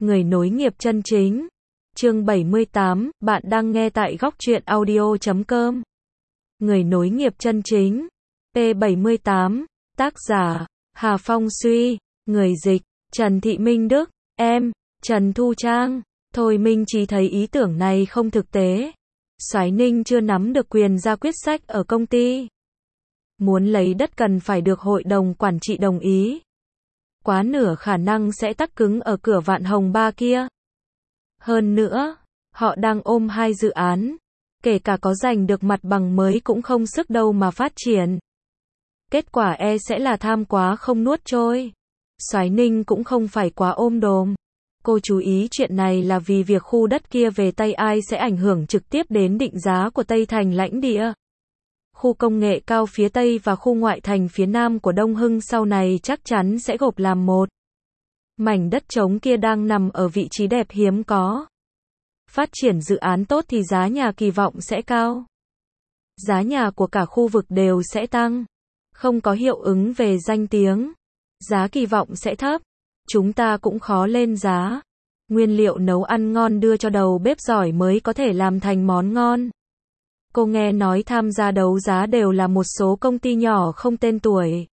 Người nối nghiệp chân chính. Chương 78, bạn đang nghe tại góc truyện audio.com. Người nối nghiệp chân chính. P78, tác giả, Hà Phong Suy, người dịch, Trần Thị Minh Đức, em, Trần Thu Trang. Thôi Minh Chí thấy ý tưởng này không thực tế. Soái Ninh chưa nắm được quyền ra quyết sách ở công ty. Muốn lấy đất cần phải được hội đồng quản trị đồng ý. Quá nửa khả năng sẽ tắc cứng ở cửa Vạn Hồng Ba kia. Hơn nữa, họ đang ôm hai dự án. Kể cả có giành được mặt bằng mới cũng không sức đâu mà phát triển. Kết quả sẽ là tham quá không nuốt trôi. Soái Ninh cũng không phải quá ôm đồm. Cô chú ý chuyện này là vì việc khu đất kia về tay ai sẽ ảnh hưởng trực tiếp đến định giá của Tây Thành lãnh địa. Khu công nghệ cao phía Tây và khu ngoại thành phía Nam của Đông Hưng sau này chắc chắn sẽ gộp làm một. Mảnh đất trống kia đang nằm ở vị trí đẹp hiếm có. Phát triển dự án tốt thì giá nhà kỳ vọng sẽ cao. Giá nhà của cả khu vực đều sẽ tăng. Không có hiệu ứng về danh tiếng. Giá kỳ vọng sẽ thấp. Chúng ta cũng khó lên giá. Nguyên liệu nấu ăn ngon đưa cho đầu bếp giỏi mới có thể làm thành món ngon. Cô nghe nói tham gia đấu giá đều là một số công ty nhỏ không tên tuổi.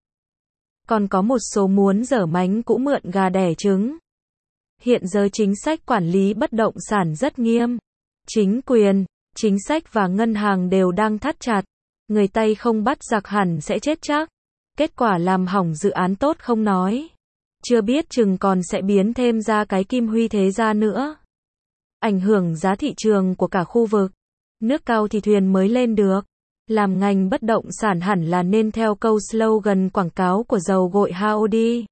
Còn có một số muốn dở mánh cũ mượn gà đẻ trứng. Hiện giờ chính sách quản lý bất động sản rất nghiêm. Chính quyền, chính sách và ngân hàng đều đang thắt chặt. Người Tây không bắt giặc hẳn sẽ chết chắc. Kết quả làm hỏng dự án tốt không nói. Chưa biết chừng còn sẽ biến thêm ra cái Kim Huy thế gia nữa. Ảnh hưởng giá thị trường của cả khu vực. Nước cao thì thuyền mới lên được. Làm ngành bất động sản hẳn là nên theo câu slogan quảng cáo của dầu gội Howdy.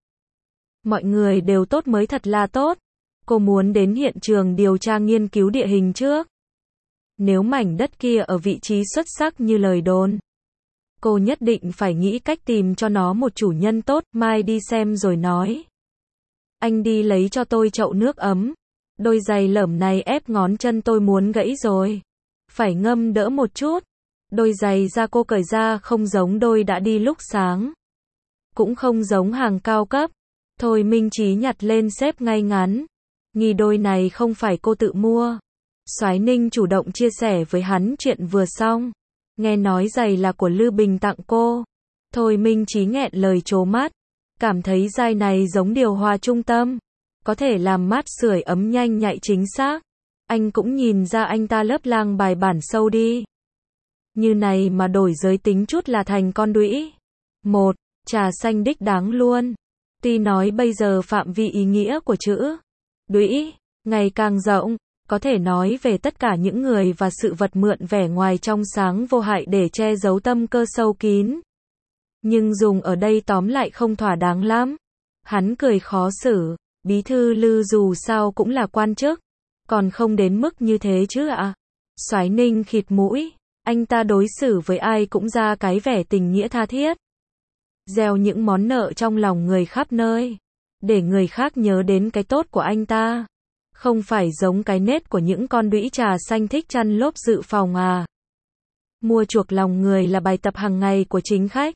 Mọi người đều tốt mới thật là tốt. Cô muốn đến hiện trường điều tra nghiên cứu địa hình trước. Nếu mảnh đất kia ở vị trí xuất sắc như lời đồn, cô nhất định phải nghĩ cách tìm cho nó một chủ nhân tốt, mai đi xem rồi nói. Anh đi lấy cho tôi chậu nước ấm. Đôi giày lởm này ép ngón chân tôi muốn gãy rồi. Phải ngâm đỡ một chút. Đôi giày da cô cởi ra không giống đôi đã đi lúc sáng. Cũng không giống hàng cao cấp. Thôi Minh Chí nhặt lên xếp ngay ngắn. Nghi đôi này không phải cô tự mua. Soái Ninh chủ động chia sẻ với hắn chuyện vừa xong. Nghe nói giày là của Lư Bình tặng cô. Thôi Minh Chí nghẹn lời trố mắt. Cảm thấy giày này giống điều hòa trung tâm. Có thể làm mát sưởi ấm nhanh nhạy chính xác. Anh cũng nhìn ra anh ta lớp lang bài bản sâu đi. Như này mà đổi giới tính chút là thành con đũy. Một, trà xanh đích đáng luôn. Tuy nói bây giờ phạm vi ý nghĩa của chữ đũy ngày càng rộng, có thể nói về tất cả những người và sự vật mượn vẻ ngoài trong sáng vô hại để che giấu tâm cơ sâu kín. Nhưng dùng ở đây tóm lại không thỏa đáng lắm. Hắn cười khó xử, bí thư Lư dù sao cũng là quan chức, còn không đến mức như thế chứ ạ. Soái Ninh khịt mũi, anh ta đối xử với ai cũng ra cái vẻ tình nghĩa tha thiết. Gieo những món nợ trong lòng người khắp nơi, để người khác nhớ đến cái tốt của anh ta. Không phải giống cái nết của những con đũy trà xanh thích chăn lốp dự phòng à. Mua chuộc lòng người là bài tập hàng ngày của chính khách.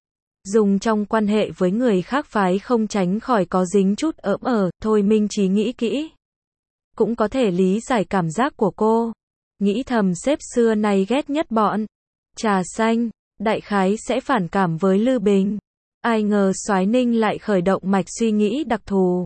Dùng trong quan hệ với người khác phái không tránh khỏi có dính chút thôi Minh Chí nghĩ kỹ. Cũng có thể lý giải cảm giác của cô. Nghĩ thầm sếp xưa nay ghét nhất bọn trà xanh, đại khái sẽ phản cảm với Lư Bình. Ai ngờ Soái Ninh lại khởi động mạch suy nghĩ đặc thù.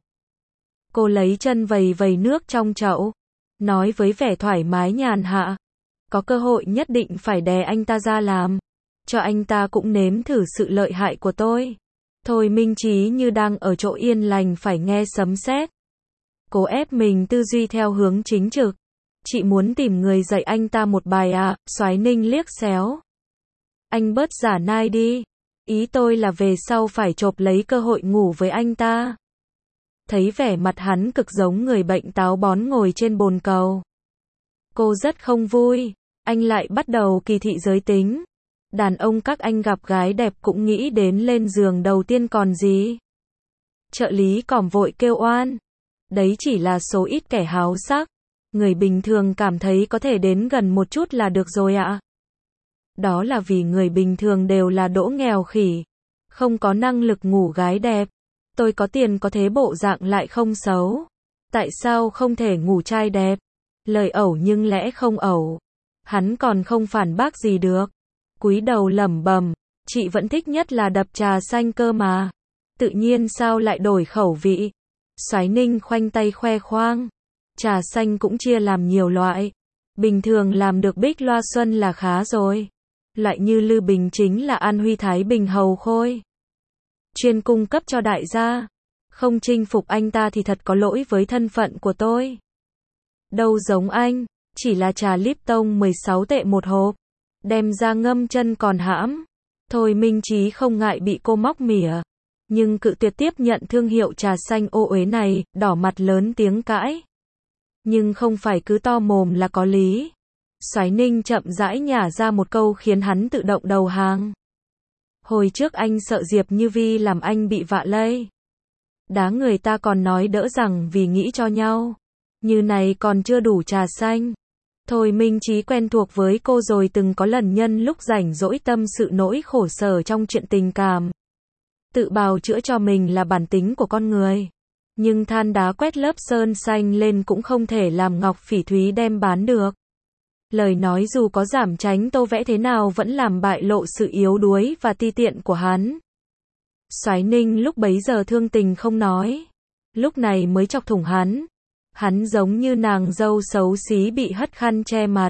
Cô lấy chân vầy vầy nước trong chậu, nói với vẻ thoải mái nhàn hạ. Có cơ hội nhất định phải đè anh ta ra làm. Cho anh ta cũng nếm thử sự lợi hại của tôi. Thôi Minh Chí như đang ở chỗ yên lành phải nghe sấm sét. Cố ép mình tư duy theo hướng chính trực. Chị muốn tìm người dạy anh ta một bài à? Soái Ninh liếc xéo. Anh bớt giả nai đi. Ý tôi là về sau phải chộp lấy cơ hội ngủ với anh ta. Thấy vẻ mặt hắn cực giống người bệnh táo bón ngồi trên bồn cầu. Cô rất không vui. Anh lại bắt đầu kỳ thị giới tính. Đàn ông các anh gặp gái đẹp cũng nghĩ đến lên giường đầu tiên còn gì. Trợ lý còm vội kêu oan. Đấy chỉ là số ít kẻ háo sắc. Người bình thường cảm thấy có thể đến gần một chút là được rồi ạ. Đó là vì người bình thường đều là đỗ nghèo khỉ. Không có năng lực ngủ gái đẹp. Tôi có tiền có thế bộ dạng lại không xấu. Tại sao không thể ngủ trai đẹp? Lời ẩu nhưng lẽ không ẩu. Hắn còn không phản bác gì được. Cúi đầu lẩm bẩm, chị vẫn thích nhất là đập trà xanh cơ mà. Tự nhiên sao lại đổi khẩu vị? Soái Ninh khoanh tay khoe khoang. Trà xanh cũng chia làm nhiều loại. Bình thường làm được Bích Loa Xuân là khá rồi. Loại như Lư Bình chính là An Huy Thái Bình Hầu Khôi. Chuyên cung cấp cho đại gia. Không chinh phục anh ta thì thật có lỗi với thân phận của tôi. Đâu giống anh, chỉ là trà Lipton 16 tệ một hộp. Đem ra ngâm chân còn hãm. Thôi Minh Chí không ngại bị cô móc mỉa. Nhưng cự tuyệt tiếp nhận thương hiệu trà xanh ô uế này, đỏ mặt lớn tiếng cãi. Nhưng không phải cứ to mồm là có lý. Soái Ninh chậm rãi nhả ra một câu khiến hắn tự động đầu hàng. Hồi trước anh sợ Diệp Như Vi làm anh bị vạ lây. Đá người ta còn nói đỡ rằng vì nghĩ cho nhau. Như này còn chưa đủ trà xanh. Thôi Minh Chí quen thuộc với cô rồi, từng có lần nhân lúc rảnh rỗi tâm sự nỗi khổ sở trong chuyện tình cảm. Tự bào chữa cho mình là bản tính của con người. Nhưng than đá quét lớp sơn xanh lên cũng không thể làm ngọc phỉ thúy đem bán được. Lời nói dù có giảm tránh tô vẽ thế nào vẫn làm bại lộ sự yếu đuối và ti tiện của hắn. Soái Ninh lúc bấy giờ thương tình không nói. Lúc này mới chọc thủng hắn. Hắn giống như nàng dâu xấu xí bị hất khăn che mặt.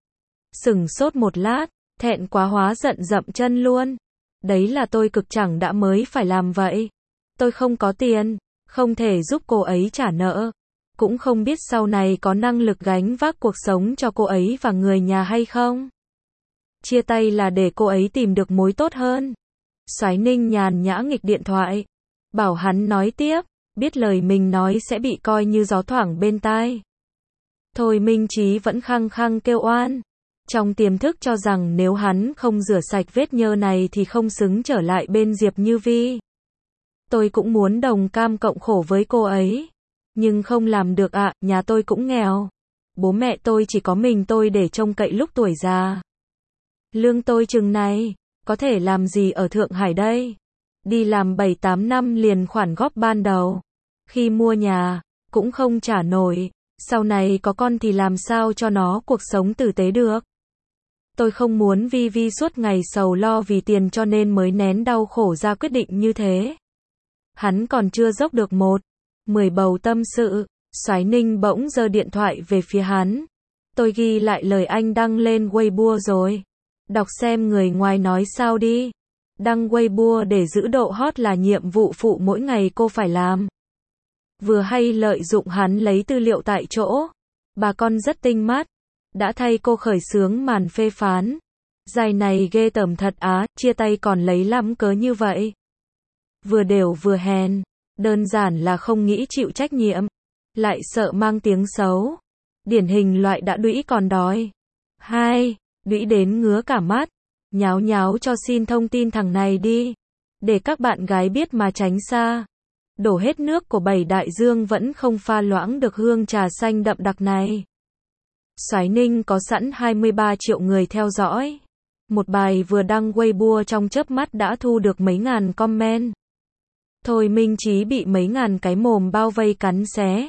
Sửng sốt một lát, thẹn quá hóa giận dậm chân luôn. Đấy là tôi cực chẳng đã mới phải làm vậy. Tôi không có tiền, không thể giúp cô ấy trả nợ. Cũng không biết sau này có năng lực gánh vác cuộc sống cho cô ấy và người nhà hay không. Chia tay là để cô ấy tìm được mối tốt hơn. Soái Ninh nhàn nhã nghịch điện thoại. Bảo hắn nói tiếp, biết lời mình nói sẽ bị coi như gió thoảng bên tai. Thôi Minh Chí vẫn khăng khăng kêu oan. Trong tiềm thức cho rằng nếu hắn không rửa sạch vết nhơ này thì không xứng trở lại bên Diệp Như Vi. Tôi cũng muốn đồng cam cộng khổ với cô ấy. Nhưng không làm được ạ, nhà tôi cũng nghèo. Bố mẹ tôi chỉ có mình tôi để trông cậy lúc tuổi già. Lương tôi chừng này, có thể làm gì ở Thượng Hải đây? Đi làm 7-8 năm liền khoản góp ban đầu. Khi mua nhà, cũng không trả nổi. Sau này có con thì làm sao cho nó cuộc sống tử tế được? Tôi không muốn Vi Vi suốt ngày sầu lo vì tiền cho nên mới nén đau khổ ra quyết định như thế. Hắn còn chưa dốc được 10 bầu tâm sự, Soái Ninh bỗng giơ điện thoại về phía hắn. Tôi ghi lại lời anh đăng lên Weibo rồi. Đọc xem người ngoài nói sao đi. Đăng Weibo để giữ độ hot là nhiệm vụ phụ mỗi ngày cô phải làm. Vừa hay lợi dụng hắn lấy tư liệu tại chỗ. Bà con rất tinh mắt. Đã thay cô khởi xướng màn phê phán. Dài này ghê tởm thật á, chia tay còn lấy lắm cớ như vậy. Vừa đều vừa hèn. Đơn giản là không nghĩ chịu trách nhiệm. Lại sợ mang tiếng xấu. Điển hình loại đã đũy còn đói. 2. Đũy đến ngứa cả mắt. Nháo nháo cho xin thông tin thằng này đi. Để các bạn gái biết mà tránh xa. Đổ hết nước của 7 đại dương vẫn không pha loãng được hương trà xanh đậm đặc này. Soái Ninh có sẵn 23 triệu người theo dõi. Một bài vừa đăng Weibo trong chớp mắt đã thu được mấy ngàn comment. Thôi Minh Chí bị mấy ngàn cái mồm bao vây cắn xé.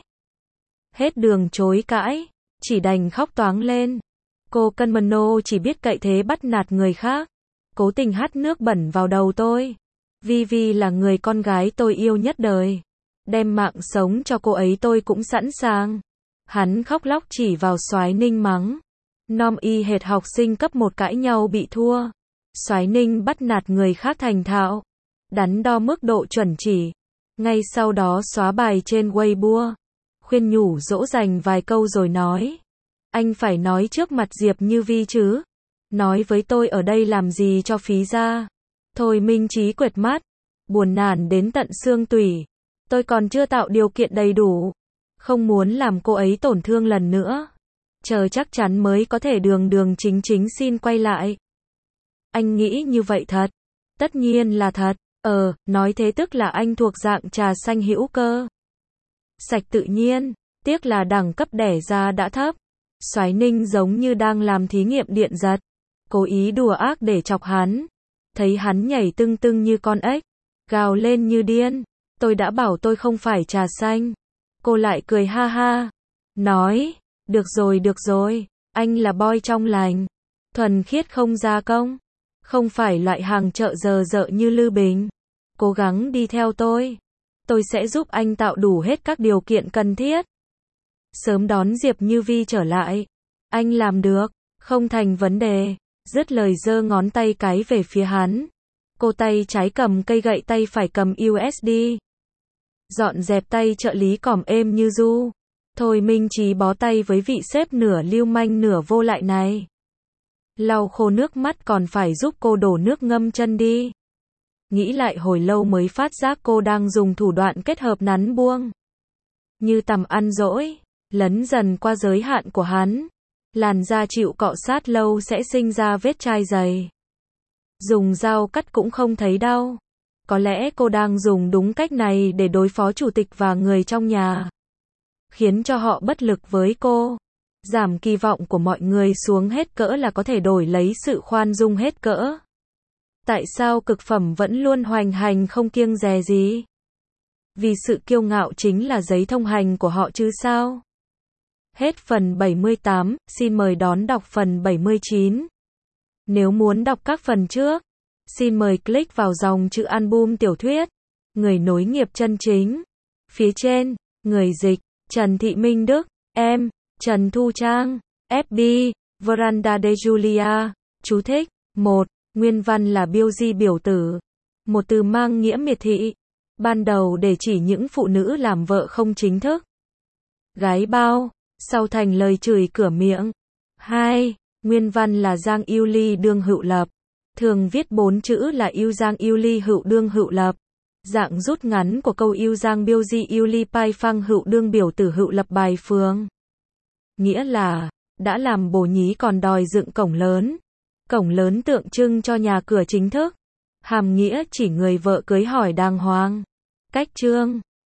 Hết đường chối cãi, chỉ đành khóc toáng lên. Cô Cân chỉ biết cậy thế bắt nạt người khác. Cố tình hắt nước bẩn vào đầu tôi. Vi Vi là người con gái tôi yêu nhất đời. Đem mạng sống cho cô ấy tôi cũng sẵn sàng. Hắn khóc lóc chỉ vào Soái Ninh mắng. Nom y hệt học sinh cấp 1 cãi nhau bị thua. Soái Ninh bắt nạt người khác thành thạo. Đắn đo mức độ chuẩn chỉ. Ngay sau đó xóa bài trên Weibo. Khuyên nhủ dỗ dành vài câu rồi nói. Anh phải nói trước mặt Diệp Như Vi chứ. Nói với tôi ở đây làm gì cho phí ra. Thôi Minh Chí quệt mắt. Buồn nản đến tận xương tủy. Tôi còn chưa tạo điều kiện đầy đủ. Không muốn làm cô ấy tổn thương lần nữa. Chờ chắc chắn mới có thể đường chính xin quay lại. Anh nghĩ như vậy thật. Tất nhiên là thật. Nói thế tức là anh thuộc dạng trà xanh hữu cơ. Sạch tự nhiên. Tiếc là đẳng cấp đẻ ra đã thấp. Soái Ninh giống như đang làm thí nghiệm điện giật. Cố ý đùa ác để chọc hắn. Thấy hắn nhảy tưng tưng như con ếch. Gào lên như điên. Tôi đã bảo tôi không phải trà xanh. Cô lại cười ha ha. Nói, được rồi, anh là boy trong lành. Thuần khiết không gia công. Không phải loại hàng chợ giờ dợ như Lư Bình. Cố gắng đi theo tôi. Tôi sẽ giúp anh tạo đủ hết các điều kiện cần thiết. Sớm đón Diệp Như Vi trở lại. Anh làm được, không thành vấn đề. Dứt lời giơ ngón tay cái về phía hắn. Cô tay trái cầm cây gậy, tay phải cầm USD. Dọn dẹp tay trợ lý còm êm như du. Thôi Minh Chí bó tay với vị sếp nửa lưu manh nửa vô lại này. Lau khô nước mắt còn phải giúp cô đổ nước ngâm chân đi. Nghĩ lại hồi lâu mới phát giác cô đang dùng thủ đoạn kết hợp nắn buông. Như tầm ăn dỗi, lấn dần qua giới hạn của hắn. Làn da chịu cọ sát lâu sẽ sinh ra vết chai dày. Dùng dao cắt cũng không thấy đau. Có lẽ cô đang dùng đúng cách này để đối phó chủ tịch và người trong nhà. Khiến cho họ bất lực với cô. Giảm kỳ vọng của mọi người xuống hết cỡ là có thể đổi lấy sự khoan dung hết cỡ. Tại sao cực phẩm vẫn luôn hoành hành không kiêng dè gì? Vì sự kiêu ngạo chính là giấy thông hành của họ chứ sao? Hết phần 78, xin mời đón đọc phần 79. Nếu muốn đọc các phần trước, xin mời click vào dòng chữ album tiểu thuyết, Người nối nghiệp chân chính. Phía trên, người dịch, Trần Thị Minh Đức, em, Trần Thu Trang, FB, Veranda de Julia, chú thích, 1. Nguyên văn là biêu di biểu tử. Một từ mang nghĩa miệt thị. Ban đầu để chỉ những phụ nữ làm vợ không chính thức. Gái bao, sau thành lời chửi cửa miệng. 2. Nguyên văn là Giang Yêu Ly đương hữu lập. Thường viết 4 chữ là Yêu Giang Yêu Ly hữu đương hữu lập. Dạng rút ngắn của câu Yêu Giang biêu di Yêu Ly pai phăng hữu đương biểu tử hữu lập bài phương. Nghĩa là, đã làm bồ nhí còn đòi dựng cổng lớn. Cổng lớn tượng trưng cho nhà cửa chính thức. Hàm nghĩa chỉ người vợ cưới hỏi đàng hoàng. Cách chương